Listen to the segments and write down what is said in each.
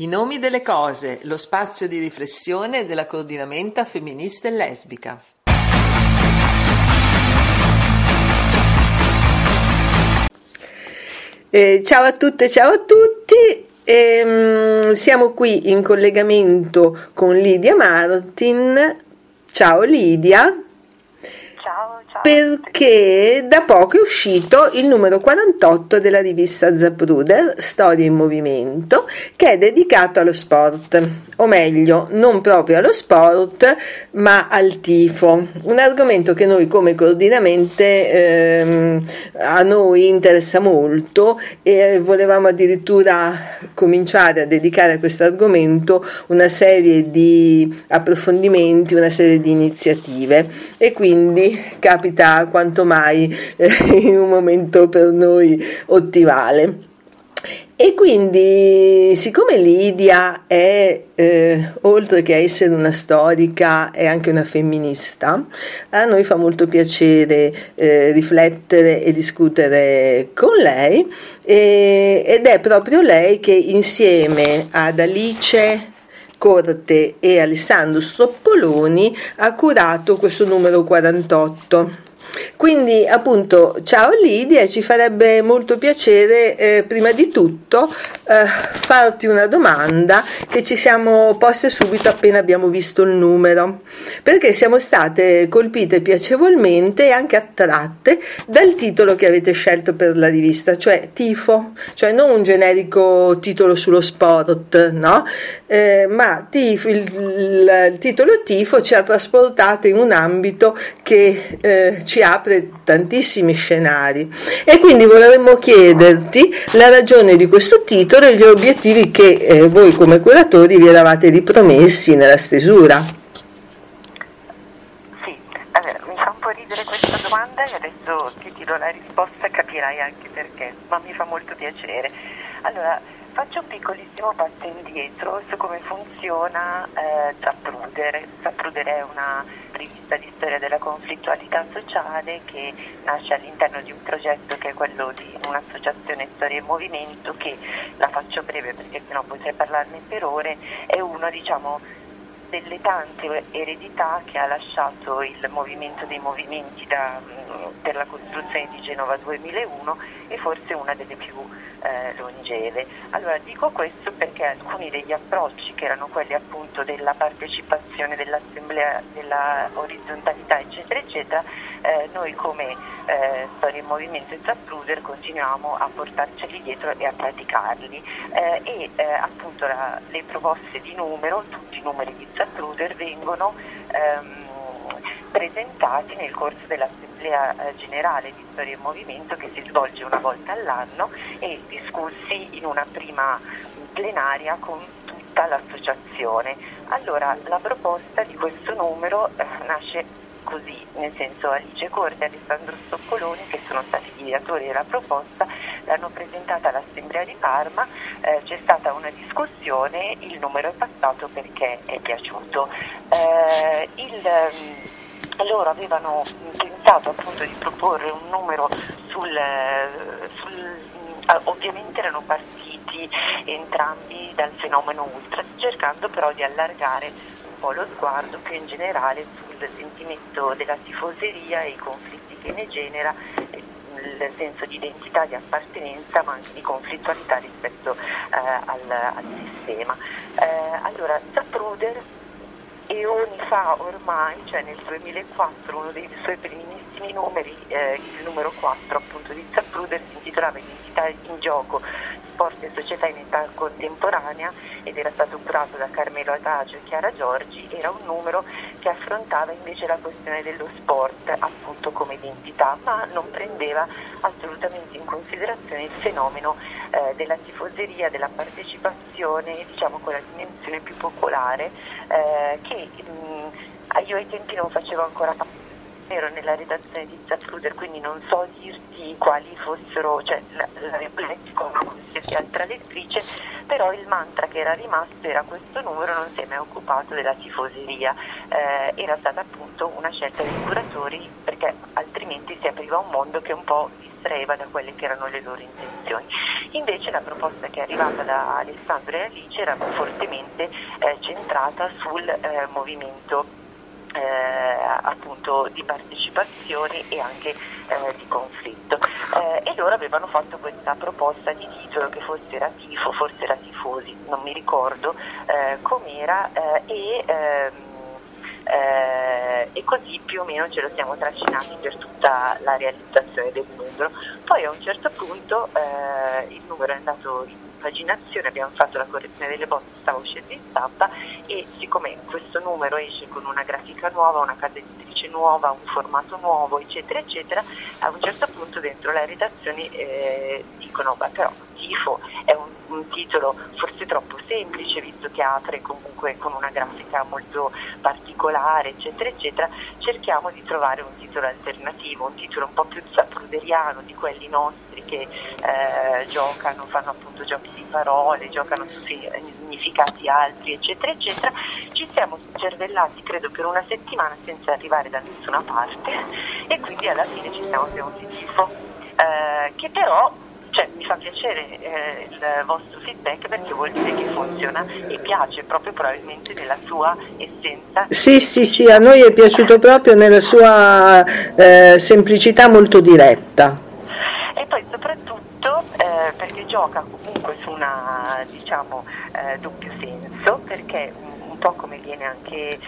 nomi delle cose, lo spazio di riflessione della coordinamenta femminista e lesbica. Ciao a tutte, ciao a tutti. Siamo qui in collegamento con Lidia Martin. Ciao Lidia. Ciao. Perché da poco è uscito il numero 48 della rivista Zapruder, Storie in Movimento, che è dedicato allo sport, o meglio, non proprio allo sport, ma al tifo, un argomento che noi come coordinamente a noi interessa molto e volevamo addirittura cominciare a dedicare a questo argomento una serie di approfondimenti, una serie di iniziative, e quindi capita quanto mai in un momento per noi ottimale. E quindi, siccome Lidia è, oltre che essere una storica, è anche una femminista, a noi fa molto piacere riflettere e discutere con lei, ed è proprio lei che insieme ad Alice Corte e Alessandro Stoppoloni ha curato questo numero 48. Quindi appunto ciao Lidia, ci farebbe molto piacere prima di tutto farti una domanda che ci siamo poste subito appena abbiamo visto il numero, perché siamo state colpite piacevolmente e anche attratte dal titolo che avete scelto per la rivista, cioè tifo, cioè non un generico titolo sullo sport, no? Ma tifo, il titolo tifo ci ha trasportato in un ambito che ci apre tantissimi scenari, e quindi vorremmo chiederti la ragione di questo titolo e gli obiettivi che voi come curatori vi eravate ripromessi nella stesura. Sì, allora, mi fa un po' ridere questa domanda e adesso ti dirò la risposta, capirai anche perché, ma mi fa molto piacere. Allora, faccio un piccolissimo passo indietro su come funziona Zapruder. Zapruder è una rivista di storia della conflittualità sociale che nasce all'interno di un progetto che è quello di un'associazione Storia e Movimento, che, la faccio breve perché sennò potrei parlarne per ore, è uno, diciamo, delle tante eredità che ha lasciato il movimento dei movimenti per la costruzione di Genova 2001, e forse una delle più longeve. Allora dico questo perché alcuni degli approcci, che erano quelli appunto della partecipazione, dell'assemblea, della orizzontalità eccetera eccetera, noi come Storia in Movimento e Zapruder continuiamo a portarceli dietro e a praticarli, appunto le proposte di numero, tutti i numeri di Zapruder vengono presentati nel corso dell'Assemblea Generale di Storia e Movimento, che si svolge una volta all'anno, e discussi in una prima plenaria con tutta l'associazione. Allora, la proposta di questo numero nasce così, nel senso: Alice Corte e Alessandro Stoppoloni, che sono stati gli ideatori della proposta, l'hanno presentata all'Assemblea di Parma, c'è stata una discussione, il numero è passato perché è piaciuto. Loro avevano pensato appunto di proporre un numero ovviamente erano partiti entrambi dal fenomeno ultra, cercando però di allargare un po' lo sguardo più in generale sul sentimento della tifoseria e i conflitti che ne genera, il senso di identità, di appartenenza, ma anche di conflittualità rispetto al sistema. Allora, Zapruder, eoni fa ormai, cioè nel 2004, uno dei suoi primissimi numeri, il numero 4 appunto di Zapruder, si intitolava Identità in gioco, sport e società in età contemporanea, ed era stato curato da Carmelo Adagio e Chiara Giorgi. Era un numero che affrontava invece la questione dello sport appunto come identità, ma non prendeva assolutamente in considerazione il fenomeno della tifoseria, della partecipazione, diciamo con la dimensione più popolare, che io ai tempi non facevo ancora parte, ero nella redazione di Zapruder, quindi non so dirti quali fossero, cioè l'avevo letto come qualsiasi altra lettrice, però il mantra che era rimasto era: questo numero non si è mai occupato della tifoseria. Era stata appunto una scelta dei curatori, perché altrimenti si apriva un mondo che un po' distraeva da quelle che erano le loro intenzioni. Invece la proposta che è arrivata da Alessandro e Alice era fortemente centrata sul movimento appunto di partecipazione e anche di conflitto, e loro avevano fatto questa proposta di titolo che forse era tifo, forse era tifosi, non mi ricordo com'era, e così più o meno ce lo siamo trascinati per tutta la realizzazione del numero. Poi a un certo punto il numero è andato in paginazione, abbiamo fatto la correzione delle bozze, stava uscendo in stampa, e siccome questo numero esce con una grafica nuova, una casa editrice nuova, un formato nuovo, eccetera eccetera, a un certo punto dentro le redazioni dicono però tifo è un titolo forse troppo semplice, visto che apre comunque con una grafica molto particolare, eccetera eccetera, cerchiamo di trovare un titolo alternativo, un titolo un po' più zapruderiano, di quelli nostri che giocano, fanno appunto giochi di parole, giocano su significati altri, eccetera eccetera. Ci siamo cervellati credo per una settimana senza arrivare da nessuna parte, e quindi alla fine ci siamo tenuti tifo, che però mi fa piacere il vostro feedback, perché vuol dire che funziona e piace proprio probabilmente nella sua essenza. Sì, a noi è piaciuto proprio nella sua semplicità molto diretta. E poi soprattutto perché gioca comunque su una doppio senso, perché un po' come viene anche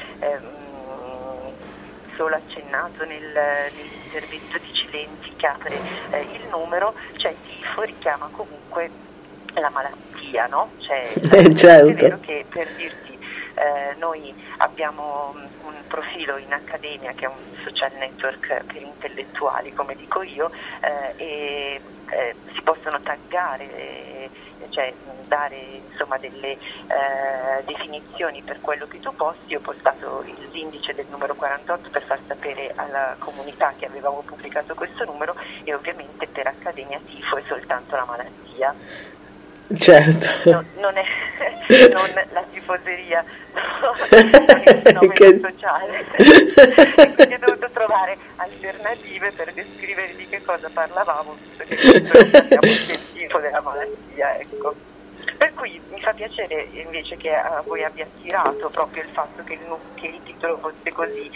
solo accennato nell'intervento di Cilenti che apre il numero, cioè tifo richiama comunque la malattia, no? Certo. È vero che, per dirti, noi abbiamo un profilo in Accademia che è un social network per intellettuali, come dico io, e si possono taggare, cioè dare insomma delle definizioni per quello che tu posti. Ho postato l'indice del numero 48 per far sapere alla comunità che avevamo pubblicato questo numero, e ovviamente per Accademia tifo è soltanto la malattia. Certo. Non è non la tifoseria, no, è un fenomeno sociale. E quindi ho dovuto trovare alternative per descrivere di che cosa parlavamo, visto che abbiamo il tifo della malattia, ecco. Per cui mi fa piacere invece che a voi abbia attirato proprio il fatto che il titolo fosse così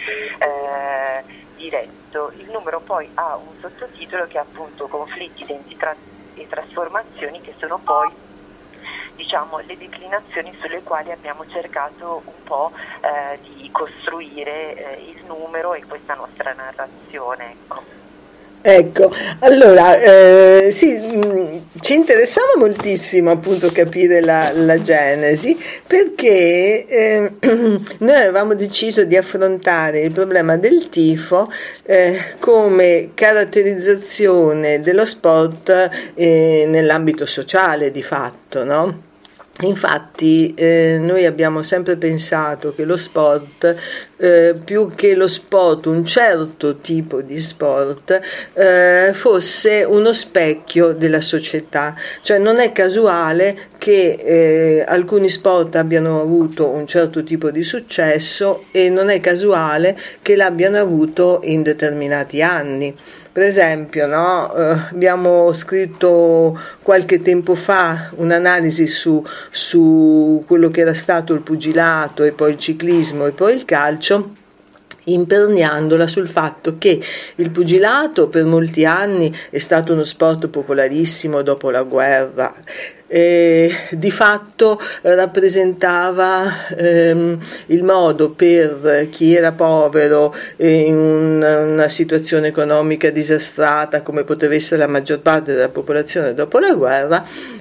diretto. Il numero poi ha un sottotitolo che è appunto conflitti, identità e trasformazioni, che sono poi le declinazioni sulle quali abbiamo cercato un po' di costruire il numero e questa nostra narrazione, Ecco, allora ci interessava moltissimo appunto capire la genesi, perché noi avevamo deciso di affrontare il problema del tifo come caratterizzazione dello sport nell'ambito sociale, di fatto, no? Infatti noi abbiamo sempre pensato che lo sport, più che lo sport, un certo tipo di sport, fosse uno specchio della società. Cioè non è casuale che alcuni sport abbiano avuto un certo tipo di successo, e non è casuale che l'abbiano avuto in determinati anni. Per esempio, no? Abbiamo scritto qualche tempo fa un'analisi su quello che era stato il pugilato, e poi il ciclismo, e poi il calcio, imperniandola sul fatto che il pugilato per molti anni è stato uno sport popolarissimo dopo la guerra. Di fatto rappresentava il modo per chi era povero in una situazione economica disastrata, come poteva essere la maggior parte della popolazione dopo la guerra,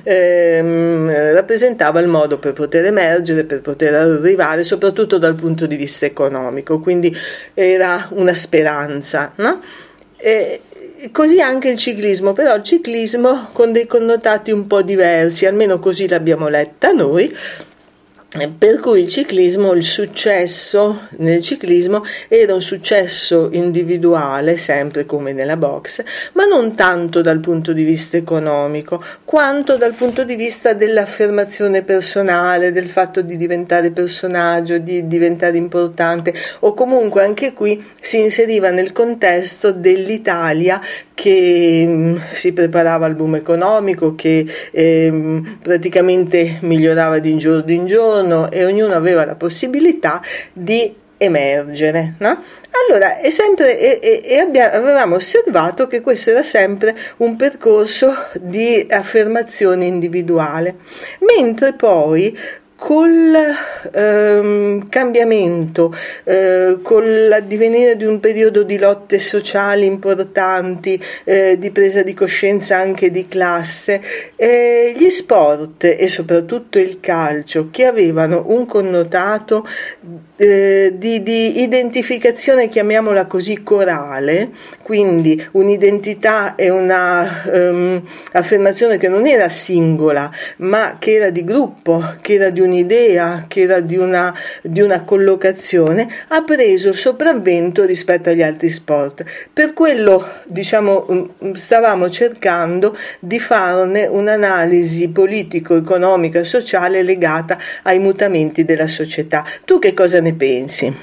rappresentava il modo per poter emergere, per poter arrivare soprattutto dal punto di vista economico, quindi era una speranza, no? Così anche il ciclismo, però il ciclismo con dei connotati un po' diversi, almeno così l'abbiamo letta noi, Per cui il successo nel ciclismo era un successo individuale, sempre come nella boxe, ma non tanto dal punto di vista economico, quanto dal punto di vista dell'affermazione personale, del fatto di diventare personaggio, di diventare importante, o comunque anche qui si inseriva nel contesto dell'Italia che si preparava al boom economico, che praticamente migliorava di giorno in giorno, e ognuno aveva la possibilità di emergere, no? Allora avevamo osservato che questo era sempre un percorso di affermazione individuale, mentre poi col cambiamento, con l'addivenire di un periodo di lotte sociali importanti, di presa di coscienza anche di classe, gli sport e soprattutto il calcio, che avevano un connotato di identificazione, chiamiamola così, corale, quindi un'identità e una affermazione che non era singola, ma che era di gruppo, che era di un'idea, che era di una collocazione, ha preso il sopravvento rispetto agli altri sport. Per quello, stavamo cercando di farne un'analisi politico-economica sociale legata ai mutamenti della società. Tu che cosa ne pensi?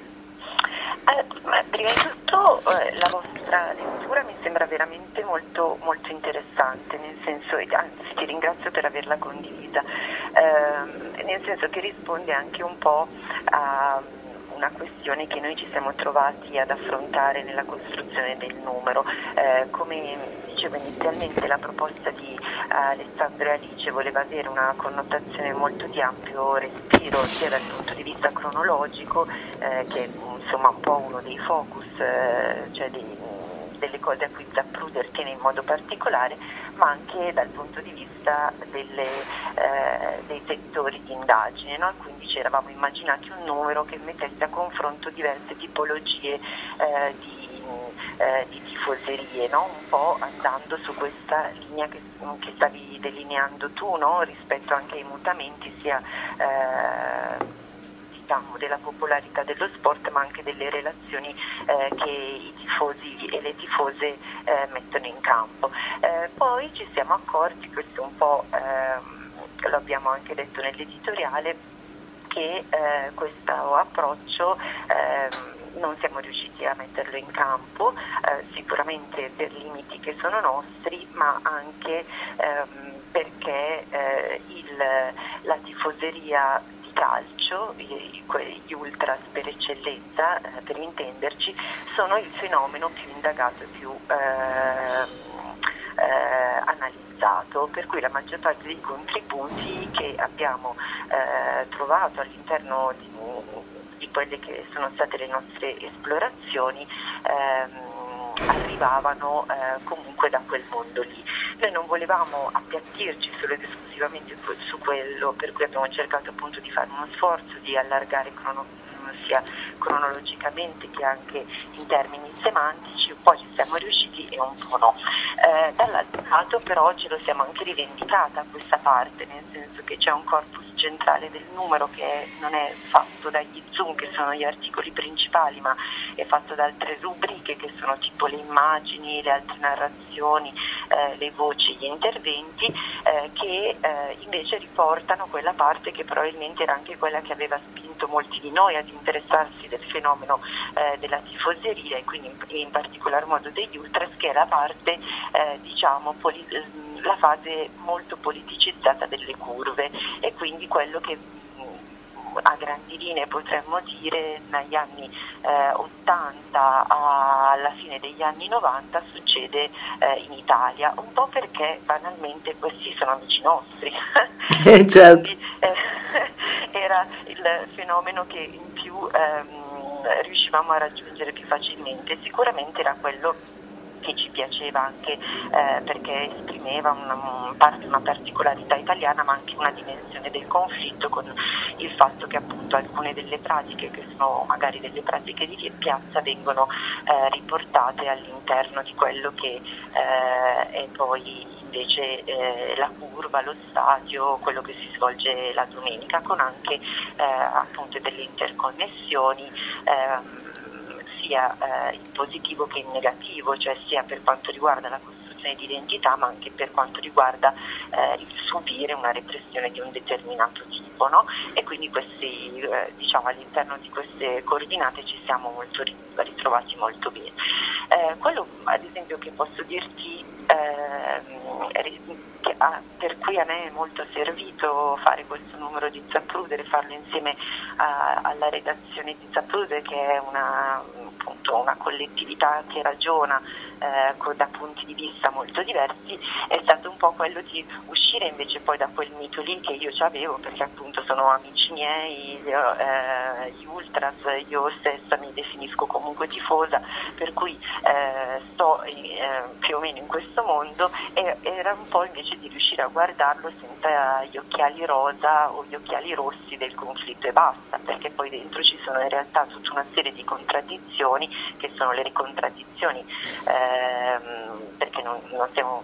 Prima di tutto la vostra lettura mi sembra veramente molto, molto interessante, nel senso, anzi ti ringrazio per averla condivisa, nel senso che risponde anche un po' a una questione che noi ci siamo trovati ad affrontare nella costruzione del numero. Come dicevo inizialmente, la proposta di Alessandro e Alice voleva avere una connotazione molto di ampio respiro, sia dal punto di vista cronologico, che è insomma un po' uno dei focus, cioè delle cose a cui Zapruder tiene in modo particolare, ma anche dal punto di vista dei settori di indagine, no? Quindi ci eravamo immaginati un numero che mettesse a confronto diverse tipologie di tifoserie, no? Un po' andando su questa linea che stavi delineando tu, no? Rispetto anche ai mutamenti sia della popolarità dello sport, ma anche delle relazioni che i tifosi e le tifose mettono in campo. Poi ci siamo accorti, questo un po' lo abbiamo anche detto nell'editoriale, che questo approccio non siamo riusciti a metterlo in campo, sicuramente per limiti che sono nostri, ma anche perché la tifoseria di calcio, gli ultras per eccellenza, per intenderci, sono il fenomeno più indagato e più analizzato, per cui la maggior parte dei contributi che abbiamo trovato all'interno di quelle che sono state le nostre esplorazioni arrivavano comunque da quel mondo lì. Noi non volevamo appiattirci solo ed esclusivamente su quello, per cui abbiamo cercato appunto di fare uno sforzo di allargare sia cronologicamente che anche in termini semantici. Un po' ci siamo riusciti e un po' no. Dall'altro lato però ce lo siamo anche rivendicata questa parte, nel senso che c'è un corpus centrale del numero che non è fatto dagli zoom, che sono gli articoli principali, ma è fatto da altre rubriche che sono tipo le immagini, le altre narrazioni, le voci, gli interventi, che invece riportano quella parte che probabilmente era anche quella che aveva spinto molti di noi ad interessarsi del fenomeno della tifoseria, e quindi in particolar modo degli ultras, che è la parte la fase molto politicizzata delle curve, e quindi quello che a grandi linee potremmo dire dagli anni 80 alla fine degli anni 90 succede in Italia, un po' perché banalmente questi sono amici nostri. Certo. Quindi, era il fenomeno che in più riuscivamo a raggiungere più facilmente. Sicuramente era quello che ci piaceva anche perché esprimeva una particolarità italiana, ma anche una dimensione del conflitto, con il fatto che appunto alcune delle pratiche, che sono magari delle pratiche di piazza, vengono riportate all'interno di quello che è poi invece la curva, lo stadio, quello che si svolge la domenica, con anche appunto delle interconnessioni sia in positivo che in negativo, cioè sia per quanto riguarda la costruzione di identità, ma anche per quanto riguarda il subire una repressione di un determinato tipo, no? E quindi questi, diciamo, all'interno di queste coordinate ci siamo ritrovati molto bene. Quello ad esempio che posso dirti per cui a me è molto servito fare questo numero di Zapruder e farlo insieme alla redazione di Zapruder, che è appunto una collettività che ragiona da punti di vista molto diversi, è stato un po' quello di uscire invece poi da quel mito lì che io avevo, perché appunto sono amici miei, gli ultras, io stessa mi definisco comunque tifosa, per cui sto più o meno in questo mondo, e era un po' invece di riuscire a guardarlo senza gli occhiali rosa o gli occhiali rossi del conflitto e basta, perché poi dentro ci sono in realtà tutta una serie di contraddizioni che sono le contraddizioni, perché non siamo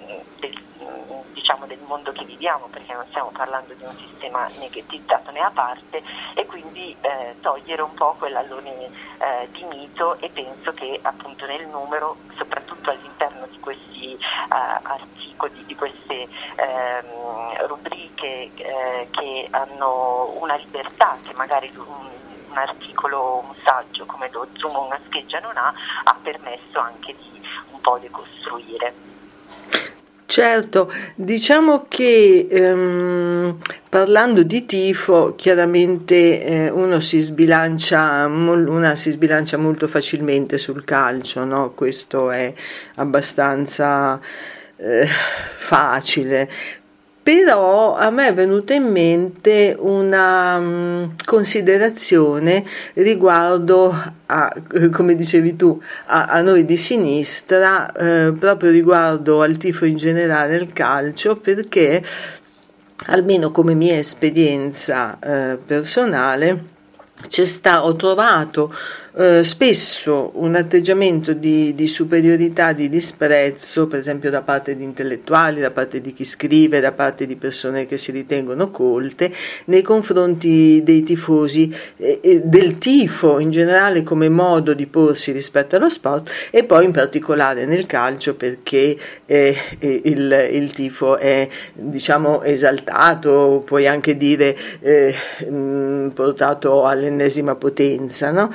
del mondo che viviamo, perché non stiamo parlando di un sistema negatizzato né a parte, e quindi togliere un po' quell'allone di mito, e penso che appunto nel numero, soprattutto all'interno di questi articoli, di queste rubriche che hanno una libertà che magari un articolo, un saggio come lo Zoom o una scheggia non ha permesso anche di un po' decostruire. Certo, diciamo che parlando di tifo, chiaramente una si sbilancia molto facilmente sul calcio, no? Questo è abbastanza facile. Però a me è venuta in mente una considerazione riguardo a, come dicevi tu, a noi di sinistra, proprio riguardo al tifo in generale al calcio, perché almeno come mia esperienza personale ho trovato spesso un atteggiamento di superiorità, di disprezzo, per esempio da parte di intellettuali, da parte di chi scrive, da parte di persone che si ritengono colte, nei confronti dei tifosi, del tifo in generale come modo di porsi rispetto allo sport, e poi in particolare nel calcio, perché il tifo è, diciamo, esaltato, puoi anche dire portato all'ennesima potenza, no?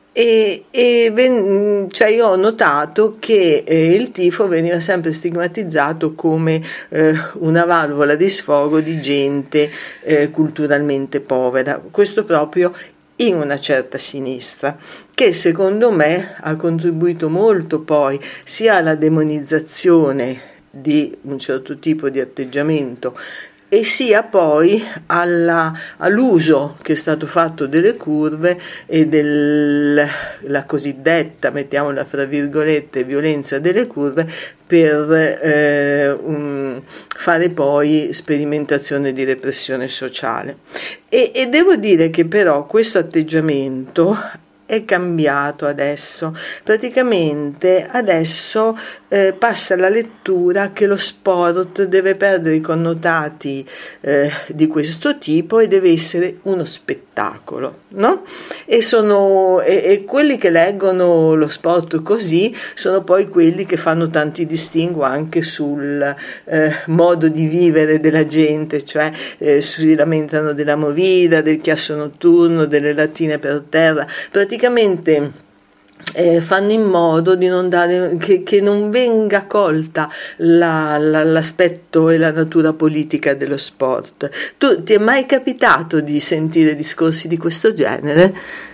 Cioè io ho notato che il tifo veniva sempre stigmatizzato come una valvola di sfogo di gente culturalmente povera, questo proprio in una certa sinistra, che secondo me ha contribuito molto poi sia alla demonizzazione di un certo tipo di atteggiamento, e sia poi all'uso che è stato fatto delle curve e della cosiddetta, mettiamola fra virgolette, violenza delle curve, per fare poi sperimentazione di repressione sociale. E devo dire che però questo atteggiamento è cambiato adesso. Praticamente adesso passa la lettura che lo sport deve perdere i connotati di questo tipo e deve essere uno spettacolo, no? E quelli che leggono lo sport così sono poi quelli che fanno tanti distinguo anche sul modo di vivere della gente, cioè si lamentano della movida, del chiasso notturno, delle lattine per terra, praticamente fanno in modo di non dare, che non venga colta l'aspetto e la natura politica dello sport. Tu ti è mai capitato di sentire discorsi di questo genere?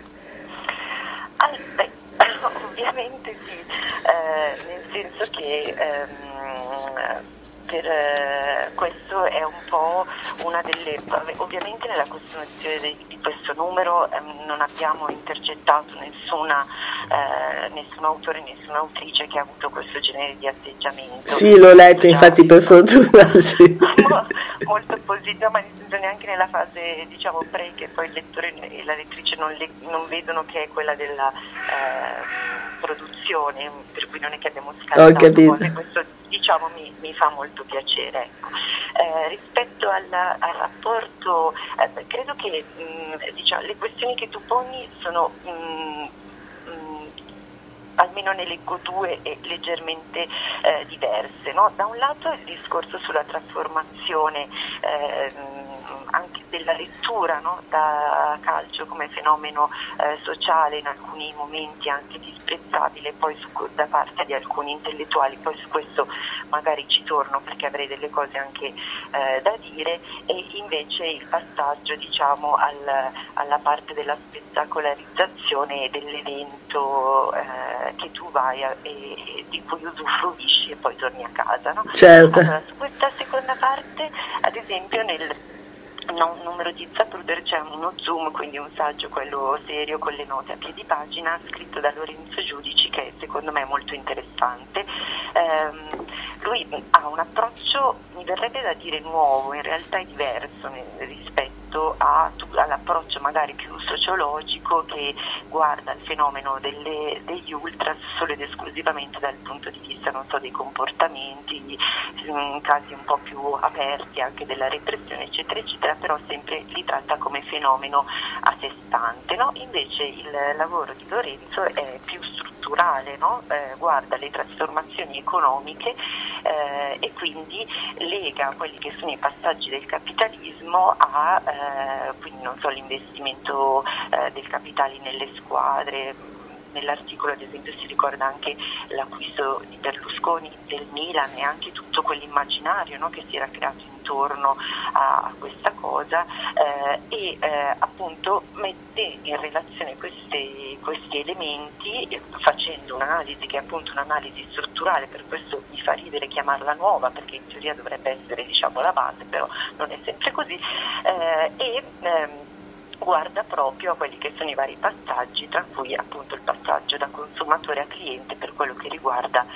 Ovviamente sì, nel senso che questo è un po' una delle, ovviamente nella costruzione di questo numero non abbiamo intercettato nessun autore, nessuna autrice che ha avuto questo genere di atteggiamento. Sì, l'ho letto, infatti, per fortuna, sì. Molto positivo, ma nel senso neanche nella fase, diciamo, pre, che poi il lettore e la lettrice non vedono che è quella della produzione, per cui non è che abbiamo scartato cose, questo diciamo mi fa molto piacere. Ecco. Rispetto al rapporto, credo che diciamo, le questioni che tu poni sono almeno ne leggo due e leggermente diverse, no? Da un lato il discorso sulla trasformazione anche della lettura, no? Da calcio come fenomeno sociale, in alcuni momenti anche disprezzabile, poi da parte di alcuni intellettuali, poi su questo magari ci torno perché avrei delle cose anche da dire, e invece il passaggio, diciamo, alla parte della spettacolarizzazione dell'evento che tu vai e di cui usufruisci e poi torni a casa, no? Certo. Allora, su questa seconda parte, ad esempio nel numero di Zapruder c'è uno zoom, quindi un saggio, quello serio con le note a piedi pagina, scritto da Lorenzo Giudici, che secondo me è molto interessante. Lui ha un approccio, mi verrebbe da dire nuovo, in realtà è diverso rispetto all'approccio magari più sociologico, che guarda il fenomeno degli ultras solo ed esclusivamente dal punto di vista, non so, dei comportamenti, in casi un po' più aperti anche della repressione, eccetera eccetera, però sempre li tratta come fenomeno a sé stante, no? Invece il lavoro di Lorenzo è più strutturale, no? Guarda le trasformazioni economiche e quindi lega quelli che sono i passaggi del capitalismo a quindi non so, l'investimento del capitale nelle squadre. Nell'articolo ad esempio si ricorda anche l'acquisto di Berlusconi del Milan e anche tutto quell'immaginario, no, che si era creato intorno a questa cosa e appunto mette in relazione questi elementi facendo un'analisi che è appunto un'analisi strutturale. Per questo mi fa ridere chiamarla nuova, perché in teoria dovrebbe essere, diciamo, la base, però non è sempre così, guarda proprio a quelli che sono i vari passaggi, tra cui appunto il passaggio da consumatore a cliente per quello che riguarda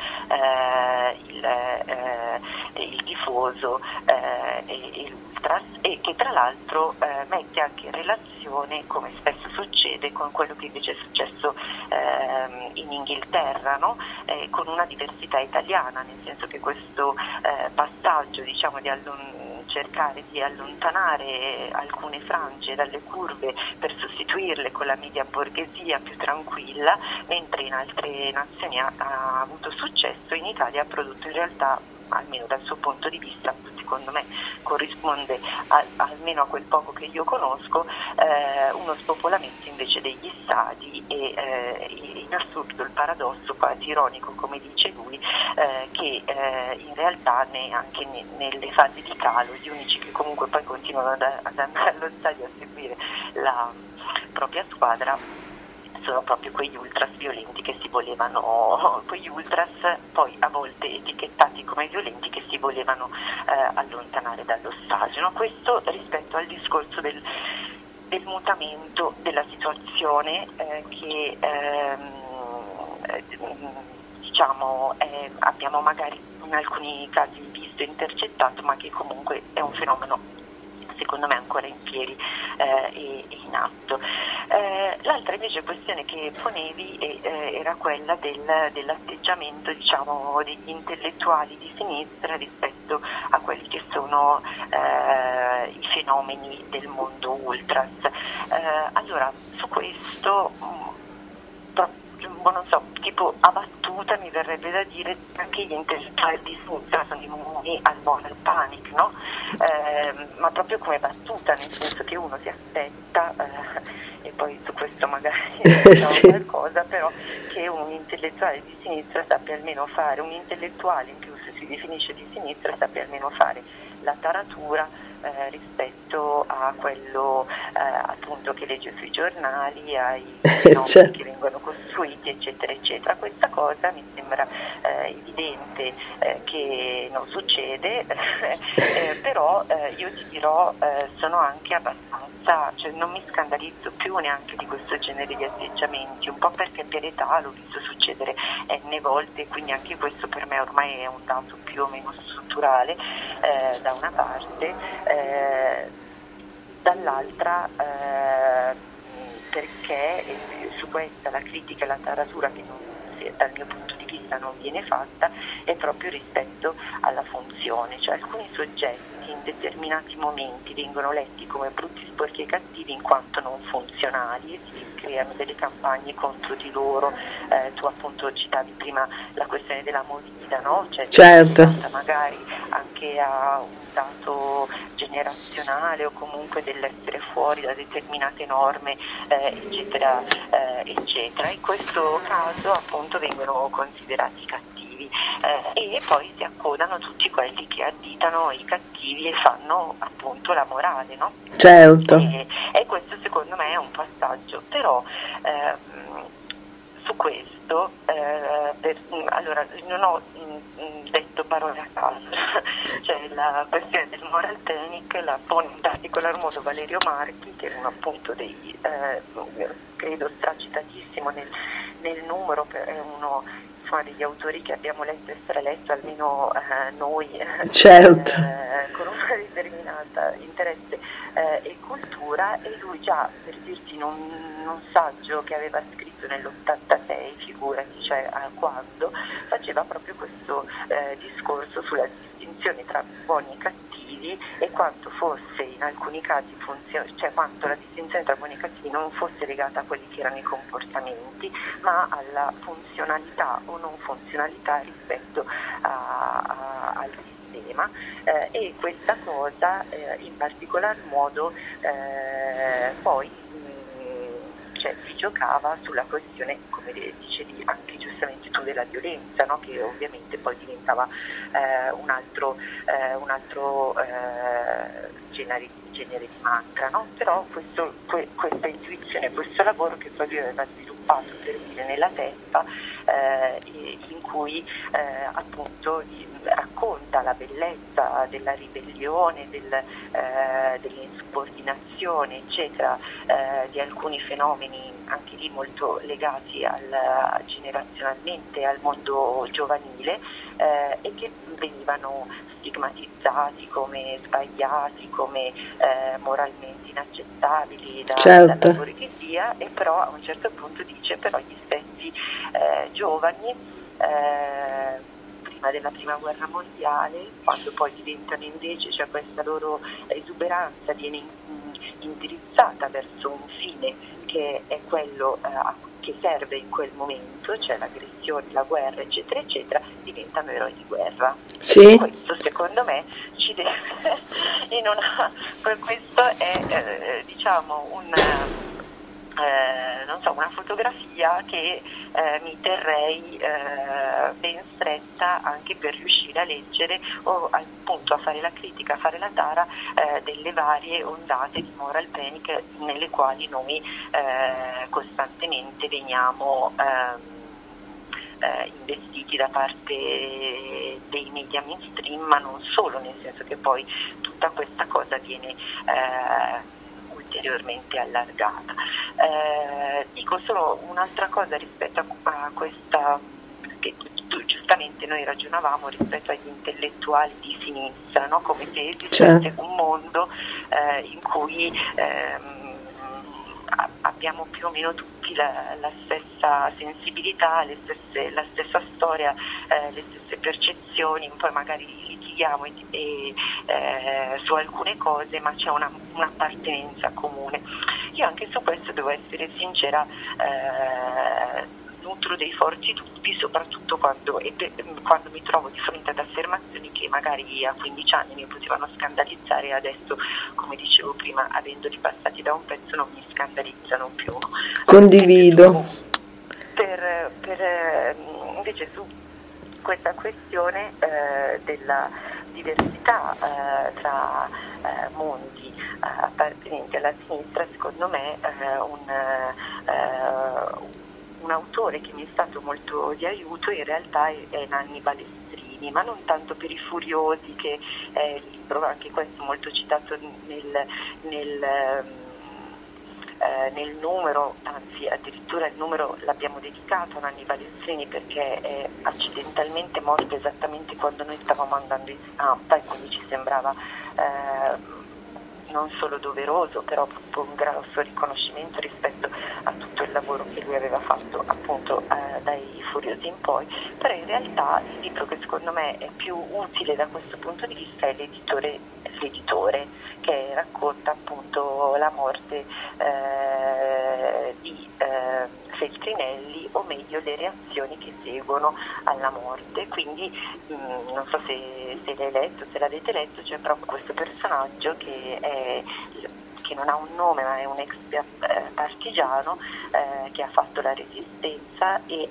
il tifoso e l'ultras, e che tra l'altro mette anche in relazione, come spesso succede, con quello che invece è successo in Inghilterra, no? Con una diversità italiana, nel senso che questo passaggio, diciamo, di cercare di allontanare alcune frange dalle curve per sostituirle con la media borghesia più tranquilla, mentre in altre nazioni ha avuto successo, in Italia ha prodotto in realtà, almeno dal suo punto di vista, secondo me corrisponde almeno a quel poco che io conosco, uno spopolamento invece degli stadi e in assurdo il paradosso quasi ironico, come dice lui, che in realtà anche nelle fasi di calo gli unici che comunque poi continuano ad andare allo stadio a seguire la propria squadra sono proprio quegli ultras violenti che si volevano, quegli ultras poi a volte etichettati come violenti, che si volevano allontanare dallo stadio, no? Questo rispetto al discorso del mutamento della situazione che diciamo abbiamo magari in alcuni casi visto e intercettato, ma che comunque è un fenomeno secondo me ancora in piedi e in atto. L'altra invece questione che ponevi era quella dell'atteggiamento, diciamo, degli intellettuali di sinistra rispetto a quelli che sono i fenomeni del mondo ultras. Allora, su questo non so, tipo a battuta mi verrebbe da dire anche gli intellettuali di sinistra sono immuni al moral panic, no? Ma proprio come battuta, nel senso che uno si aspetta, e poi su questo magari diciamo sì. qualcosa, però che un intellettuale di sinistra sappia almeno fare, un intellettuale in più se si definisce di sinistra, sappia almeno fare la taratura rispetto a quello appunto che legge sui giornali, ai fenomeni certo. che vengono costruiti, eccetera eccetera. Questa cosa mi sembra evidente che non succede, però io ti dirò sono anche abbastanza, cioè non mi scandalizzo più neanche di questo genere di atteggiamenti, un po' perché per età l'ho visto succedere n volte, quindi anche questo per me ormai è un dato più o meno strutturale da una parte, dall'altra perché su questa la critica e la taratura che non forse dal mio punto di vista non viene fatta, è proprio rispetto alla funzione, cioè alcuni soggetti in determinati momenti vengono letti come brutti, sporchi e cattivi in quanto non funzionali e si creano delle campagne contro di loro. Tu appunto citavi prima la questione della movida, no? Cioè, certo, magari anche a un dato generazionale o comunque dell'essere fuori da determinate norme, eccetera, eccetera. In questo caso appunto vengono considerati cattivi, e poi si accodano tutti quelli che additano i cattivi e fanno appunto la morale, no? certo. E questo secondo me è un passaggio, però su questo allora non ho detto parole a caso, cioè la questione del moral panic la pone in particolar modo Valerio Marchi, che è uno appunto dei credo stracitatissimo nel numero, è uno degli autori che abbiamo letto e straletto, almeno noi, certo, con una determinata interesse e cultura, e lui già, per dirti, in un saggio che aveva scritto nell'86, figurati, cioè quando, faceva proprio questo discorso sulla distinzione tra buoni e cattivi e quanto fosse in alcuni casi cioè quanto la distinzione tra buoni e cattivi non fosse legata a quelli che erano i comportamenti, ma alla funzionalità o non funzionalità rispetto al sistema, e questa cosa in particolar modo poi cioè, si giocava sulla questione, come dicevi anche giustamente tu, della violenza, no? Che ovviamente poi diventava un altro genere di mantra, no? Però questa intuizione, questo lavoro che poi lui aveva sviluppato, per dire, nella testa, in cui appunto racconta la bellezza della ribellione, dell'insubordinazione, eccetera, di alcuni fenomeni anche lì molto legati generazionalmente al mondo giovanile, e che venivano stigmatizzati come sbagliati, come moralmente inaccettabili da lavori che sia, e però a un certo punto dice però gli stessi giovani prima della prima guerra mondiale, quando poi diventano invece, cioè questa loro esuberanza viene indirizzata verso un fine che è quello che serve in quel momento, cioè l'aggressione, la guerra, eccetera, eccetera, diventano eroi di guerra. Sì. Questo secondo me ci deve questo è diciamo una fotografia che mi terrei ben stretta anche per riuscire a leggere o appunto a fare la critica, a fare la tara delle varie ondate di moral panic nelle quali noi costantemente veniamo investiti da parte dei media mainstream, ma non solo, nel senso che poi tutta questa cosa viene ulteriormente allargata. Dico solo un'altra cosa rispetto a questa, che giustamente noi ragionavamo rispetto agli intellettuali di sinistra, no? Come se esistesse un mondo in cui abbiamo più o meno tutti la stessa sensibilità, la stessa storia, le stesse percezioni, poi magari litighiamo su alcune cose, ma c'è un'appartenenza comune. Io anche su questo devo essere sincera, nutro dei forti dubbi, soprattutto quando mi trovo di fronte ad affermazioni che magari a 15 anni mi potevano scandalizzare e adesso, come dicevo prima, avendoli passati da un pezzo, non mi scandalizzano più. Condivido. Invece su questa questione della diversità tra mondi appartenenti alla sinistra, secondo me un autore che mi è stato molto di aiuto in realtà è Nanni Balestrini, ma non tanto per i Furiosi, che è il libro, anche questo molto citato nel numero, anzi addirittura il numero l'abbiamo dedicato a Nanni Balestrini perché è accidentalmente morto esattamente quando noi stavamo andando in stampa, e quindi ci sembrava non solo doveroso, però proprio un grosso riconoscimento rispetto a tutto il lavoro che lui aveva fatto appunto dai in poi, però in realtà il libro che secondo me è più utile da questo punto di vista è l'editore, che racconta appunto la morte di Feltrinelli, o meglio le reazioni che seguono alla morte. Quindi non so se l'hai letto, se l'avete letto, c'è proprio questo personaggio che non ha un nome ma è un ex partigiano che ha fatto la resistenza e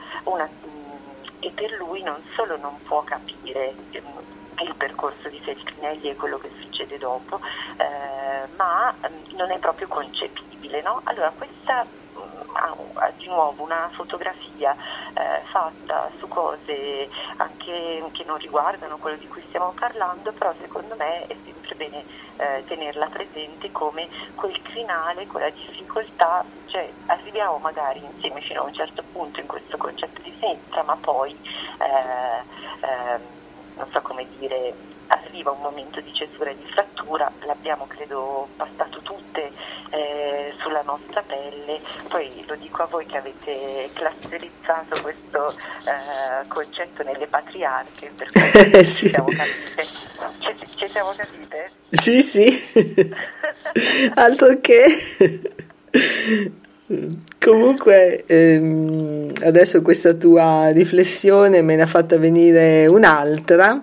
e per lui non solo non può capire il percorso di Feltrinelli e quello che succede dopo, ma non è proprio concepibile, no? Allora questa ha di nuovo una fotografia fatta su cose anche che non riguardano quello di cui stiamo parlando, però secondo me è sempre bene tenerla presente come quel crinale, quella difficoltà, cioè arriviamo magari insieme fino a un certo punto in questo concetto di sinistra, ma poi non so come dire, arriva un momento di cesura e di frattura, l'abbiamo credo passato tutte sulla nostra pelle. Poi lo dico a voi che avete clusterizzato questo concetto nelle patriarche, per cui sì. Ci siamo capite? Sì, altro che. Comunque adesso questa tua riflessione me ne ha fatta venire un'altra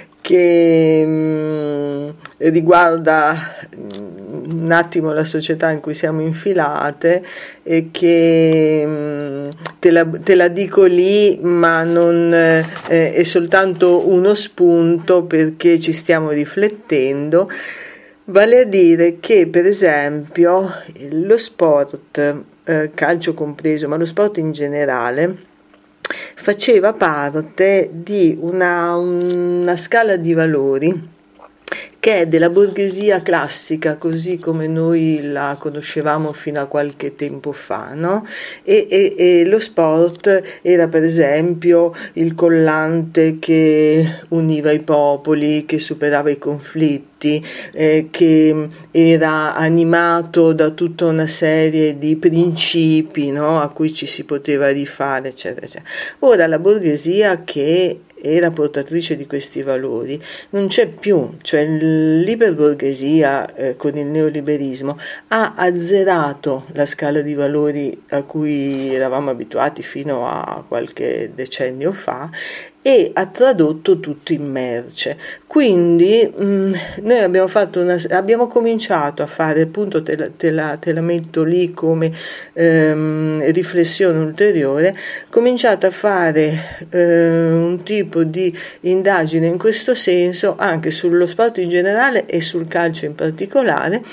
che riguarda un attimo la società in cui siamo infilate e che te la dico lì, ma non è soltanto uno spunto perché ci stiamo riflettendo. Vale a dire che per esempio lo sport, calcio compreso, ma lo sport in generale, faceva parte di una scala di valori che è della borghesia classica, così come noi la conoscevamo fino a qualche tempo fa, no? E lo sport era per esempio il collante che univa i popoli, che superava i conflitti, che era animato da tutta una serie di principi, no? A cui ci si poteva rifare, eccetera, eccetera. Ora la borghesia che era portatrice di questi valori non c'è più, cioè l'iperborghesia con il neoliberismo ha azzerato la scala di valori a cui eravamo abituati fino a qualche decennio fa e ha tradotto tutto in merce. Quindi noi abbiamo cominciato a fare, appunto te la metto lì come riflessione ulteriore, cominciato a fare un tipo di indagine in questo senso anche sullo sport in generale e sul calcio in particolare,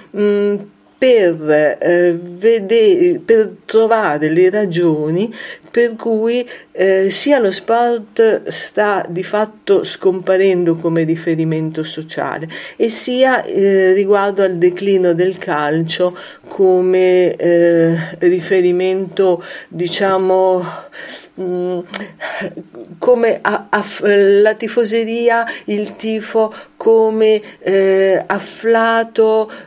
per trovare le ragioni per cui sia lo sport sta di fatto scomparendo come riferimento sociale e sia riguardo al declino del calcio come riferimento, diciamo, come la tifoseria, il tifo come afflato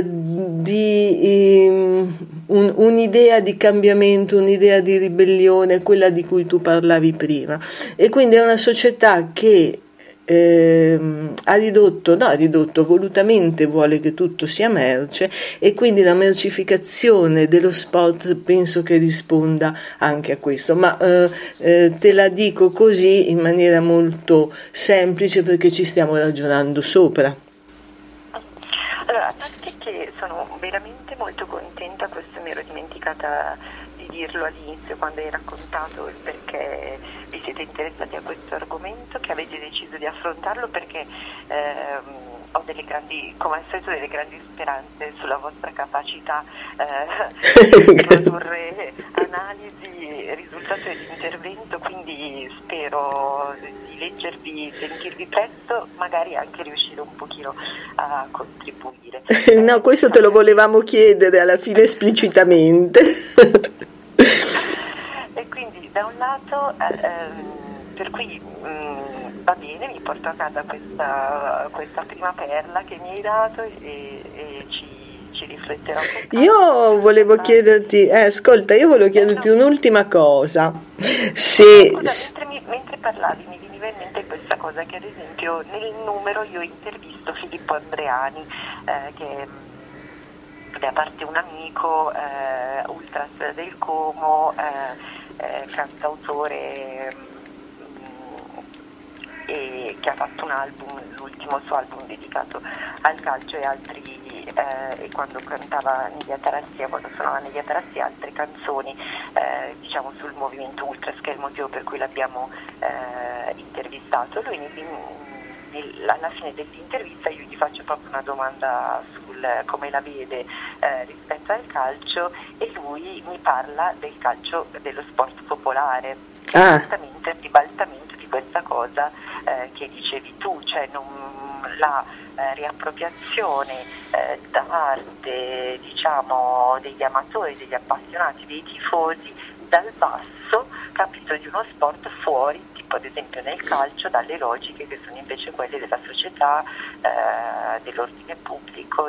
di un'idea di cambiamento, un'idea di ribellione, quella di cui tu parlavi prima. E quindi è una società che volutamente vuole che tutto sia merce, e quindi la mercificazione dello sport penso che risponda anche a questo, ma te la dico così in maniera molto semplice perché ci stiamo ragionando sopra. Allora, a parte che sono veramente molto contenta, questo mi ero dimenticata di dirlo all'inizio quando hai raccontato il perché vi siete interessati a questo argomento, che avete deciso di affrontarlo, perché ho delle grandi, come al solito, delle grandi speranze sulla vostra capacità di produrre analisi, risultati dell'intervento, quindi spero di leggervi, sentirvi presto, magari anche riuscire un pochino a contribuire. No, questo te lo volevamo chiedere alla fine esplicitamente. E quindi da un lato, per cui va bene, mi porto a casa questa prima perla che mi hai dato e ci ci rifletterò con calma. Io volevo chiederti, ascolta, io volevo chiederti un'ultima cosa. Scusa, mentre parlavi mi veniva in mente questa cosa, che ad esempio nel numero io intervisto Filippo Andreani, che da parte un amico, ultras del Como, cantautore, e che ha fatto un album, l'ultimo suo album dedicato al calcio e quando cantava Negli Tarassia, quando suonava Negli Tarassia, altre canzoni diciamo sul movimento ultras, che è il motivo per cui l'abbiamo intervistato. Lui alla fine dell'intervista io gli faccio proprio una domanda sul come la vede rispetto al calcio, e lui mi parla del calcio, dello sport popolare, esattamente il ribaltamento di questa cosa che dicevi tu, cioè la riappropriazione da parte, diciamo, degli amatori, degli appassionati, dei tifosi, dal basso, capito, di uno sport fuori, tipo ad esempio nel calcio, dalle logiche che sono invece quelle della società, dell'ordine pubblico,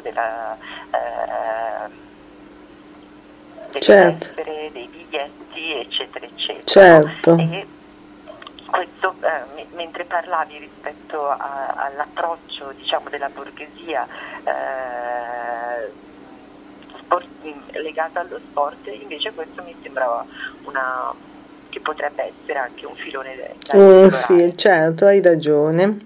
certo, dei biglietti, eccetera, eccetera. Certo. E questo, mentre parlavi rispetto all'approccio, diciamo, della borghesia legato allo sport, invece questo mi sembrava che potrebbe essere anche un filone da esplorare. Certo, hai ragione.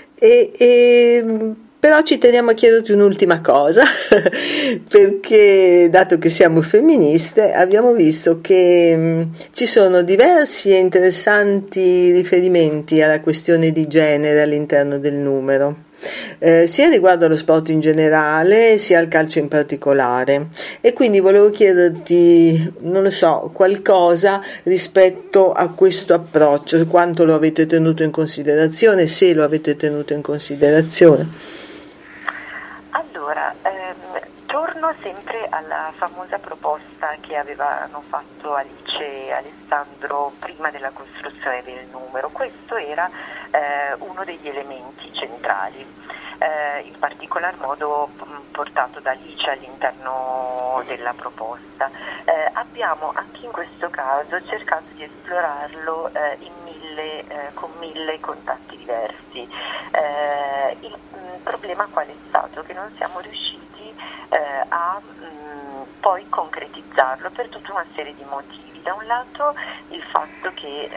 Però ci teniamo a chiederti un'ultima cosa, perché dato che siamo femministe abbiamo visto che ci sono diversi e interessanti riferimenti alla questione di genere all'interno del numero, sia riguardo allo sport in generale sia al calcio in particolare, e quindi volevo chiederti, non lo so, qualcosa rispetto a questo approccio, quanto lo avete tenuto in considerazione, se lo avete tenuto in considerazione. Allora, torno sempre alla famosa proposta che avevano fatto Alice e Alessandro prima della costruzione del numero. Questo era uno degli elementi centrali, in particolar modo portato da Alice all'interno della proposta. Abbiamo anche in questo caso cercato di esplorarlo con 1000 contatti diversi. Il problema qual è stato? Che non siamo riusciti a poi concretizzarlo per tutta una serie di motivi. Da un lato il fatto che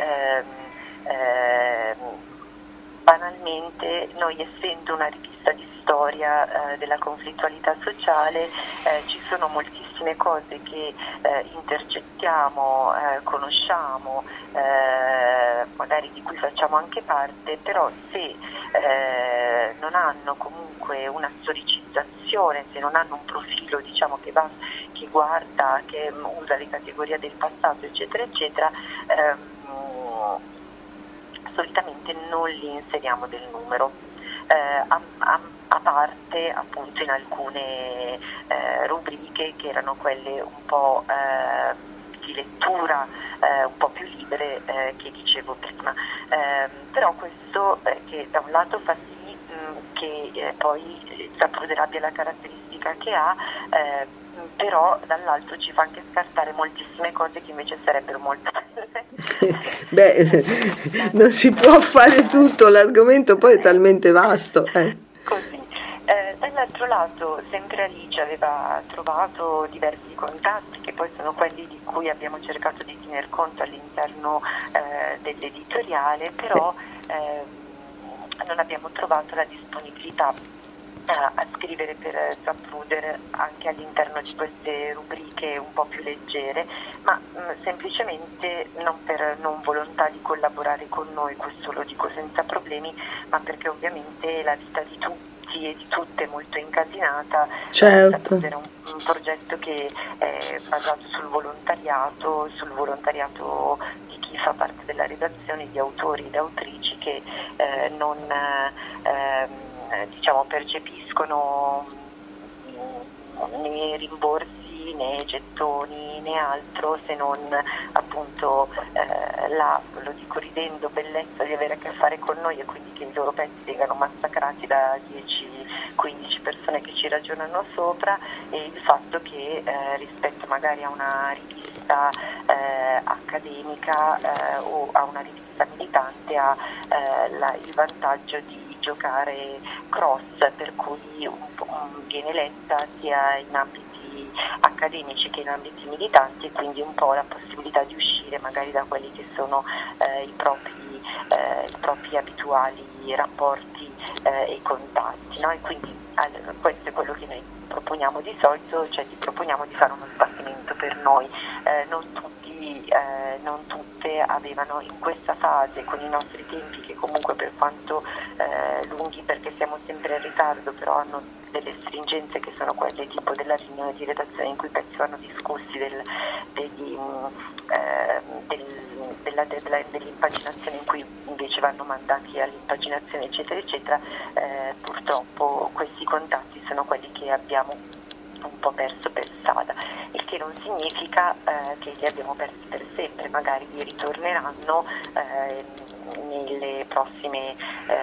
banalmente noi, essendo una rivista di storia della conflittualità sociale, ci sono moltissime cose che intercettiamo, conosciamo, magari di cui facciamo anche parte, però se non hanno comunque una storicizzazione, se non hanno un profilo, diciamo, che guarda, che usa le categorie del passato, eccetera, eccetera, solitamente non li inseriamo del numero, a parte appunto in alcune rubriche che erano quelle un po' di lettura, un po' più libere, che dicevo prima. Però questo che da un lato fa sì che poi Zapruder abbia la caratteristica che ha, però dall'altro ci fa anche scartare moltissime cose che invece sarebbero molto belle. Beh, non si può fare tutto, l'argomento poi è talmente vasto. Così. Dall'altro lato, sempre Alice aveva trovato diversi contatti, che poi sono quelli di cui abbiamo cercato di tener conto all'interno dell'editoriale, però non abbiamo trovato la disponibilità a scrivere per Zapruder anche all'interno di queste rubriche un po' più leggere, ma semplicemente non per non volontà di collaborare con noi, questo lo dico senza problemi, ma perché ovviamente la vita di tutti e di tutte è molto incasinata. Certo. Zapruder è un progetto che è basato sul volontariato di chi fa parte della redazione, di autori ed autrici che non diciamo percepiscono né rimborsi né gettoni né altro, se non appunto lo dico ridendo, bellezza di avere a che fare con noi, e quindi che i loro pezzi vengano massacrati da 10 15 persone che ci ragionano sopra, e il fatto che rispetto magari a una rivista accademica o a una rivista militante ha il vantaggio di giocare cross, per cui viene letta sia in ambiti accademici che in ambiti militanti, e quindi un po' la possibilità di uscire magari da quelli che sono i propri abituali rapporti e contatti, no? E quindi questo è quello che noi proponiamo di solito, cioè ti proponiamo di fare uno sbattimento per noi. Non tutte avevano in questa fase, con i nostri tempi che comunque per quanto lunghi, perché siamo sempre in ritardo, però hanno delle stringenze che sono quelle tipo della riunione di redazione in cui i pezzi vanno discussi, della deadline dell'impaginazione in cui invece vanno mandati all'impaginazione eccetera eccetera. Purtroppo questi contatti sono quelli che abbiamo un po' perso per strada, il che non significa che li abbiamo persi per sempre, magari ritorneranno nei prossimi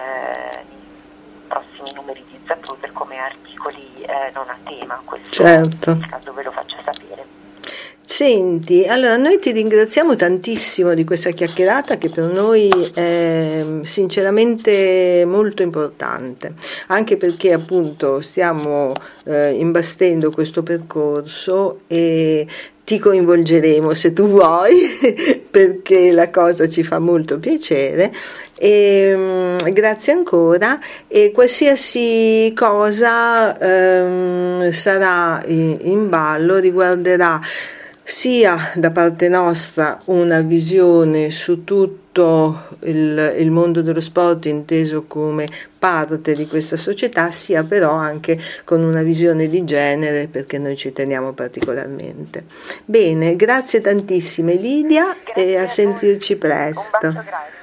numeri di Zapruder come articoli non a tema. Questo certo. nel caso ve lo faccio sapere. Senti, allora noi ti ringraziamo tantissimo di questa chiacchierata che per noi è sinceramente molto importante, anche perché appunto stiamo imbastendo questo percorso e ti coinvolgeremo se tu vuoi perché la cosa ci fa molto piacere. E grazie ancora, e qualsiasi cosa sarà in ballo riguarderà sia da parte nostra una visione su tutto il mondo dello sport inteso come parte di questa società, sia però anche con una visione di genere, perché noi ci teniamo particolarmente. Bene, grazie tantissime Lidia, Grazie e a sentirci presto. Un bacio grande.